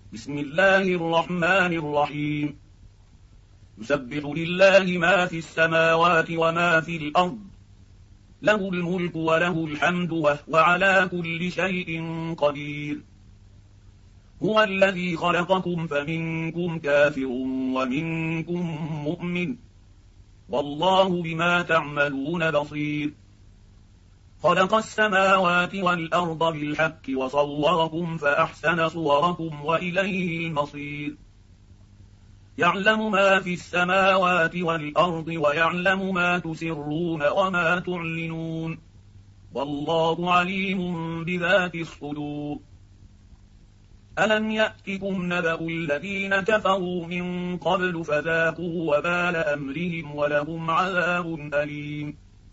بسم الله الرحمن الرحيم. يسبح لله ما في السماوات وما في الأرض، له الملك وله الحمد وهو على كل شيء قدير. هو الذي خلقكم فمنكم كافر ومنكم مؤمن، والله بما تعملون بصير. خلق السماوات والأرض بالحق وصوركم فأحسن صوركم وإليه المصير. يعلم ما في السماوات والأرض ويعلم ما تسرون وما تعلنون، والله عليم بذات الصدور. ألم يأتكم نبأ الذين كفروا من قبل فذاقوا وبال أمرهم ولهم عذاب أليم.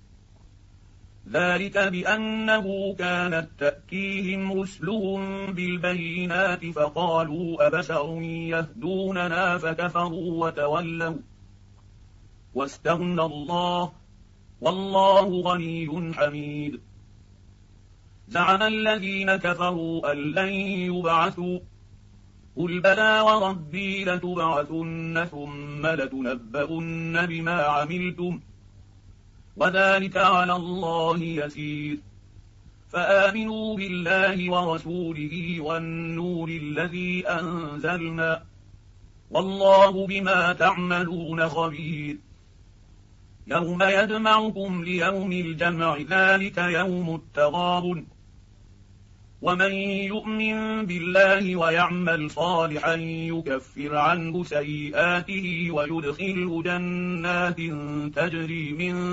ذلك بأنه كانت تأتيهم رسلهم بالبينات فقالوا أبشر يهدوننا فكفروا وتولوا واستغنى الله، والله غني حميد. زعم الذين كفروا أن لن يبعثوا، قل بلى وربي لتبعثن ثم لتنبؤن بما عملتم، وذلك على الله يسير. فآمنوا بالله ورسوله والنور الذي أنزلنا، والله بما تعملون خبير. يوم يجمعكم ليوم الجمع، ذلك يوم التغابن. ومن يؤمن بالله ويعمل صالحا يكفر عنه سيئاته ويدخله جنات تجري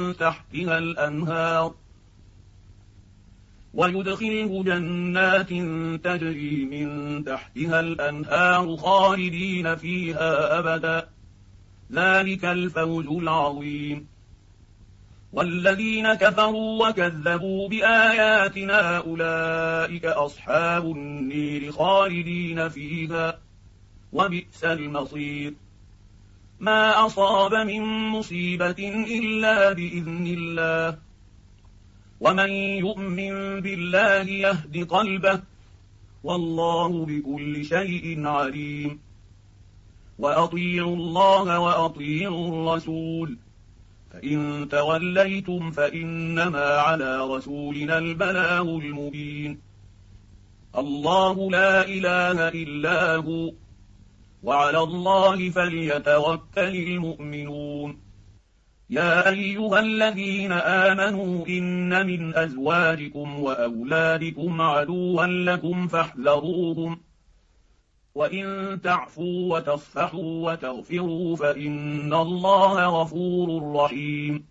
من تحتها الأنهار خالدين فيها أبدا، ذلك الفوز العظيم. والذين كفروا وكذبوا بآياتنا أولئك أصحاب النير خالدين فيها، وبئس المصير. ما أصاب من مصيبة إلا بإذن الله، ومن يؤمن بالله يهد قلبه، والله بكل شيء عليم. وأطيعوا الله وأطيعوا الرسول، فإن توليتم فإنما على رسولنا البلاغ المبين. الله لا إله إلا هو، وعلى الله فليتوكل المؤمنون. يا أيها الذين آمنوا إن من أزواجكم وأولادكم عدوا لكم فاحذروهم، وإن تعفوا وتصفحوا وتغفروا فإن الله غفور رحيم.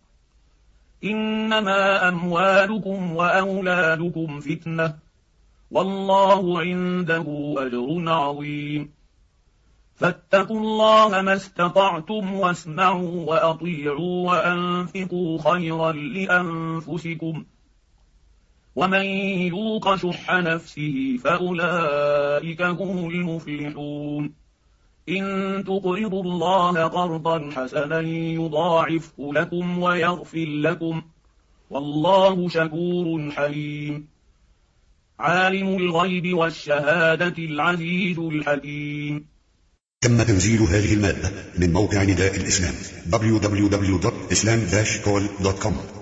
إنما أموالكم وأولادكم فتنة، والله عنده أجر عظيم. فاتقوا الله ما استطعتم واسمعوا وأطيعوا وأنفقوا خيرا لأنفسكم، ومن يوق شح نفسه فأولئك هم المفلحون. إن تقرضوا الله قرضا حسنا يضاعفه لكم ويغفر لكم، والله شكور حليم. عالم الغيب والشهادة العزيز الحكيم. تم تنزيل هذه المادة من موقع نداء الإسلام www.islam-call.com.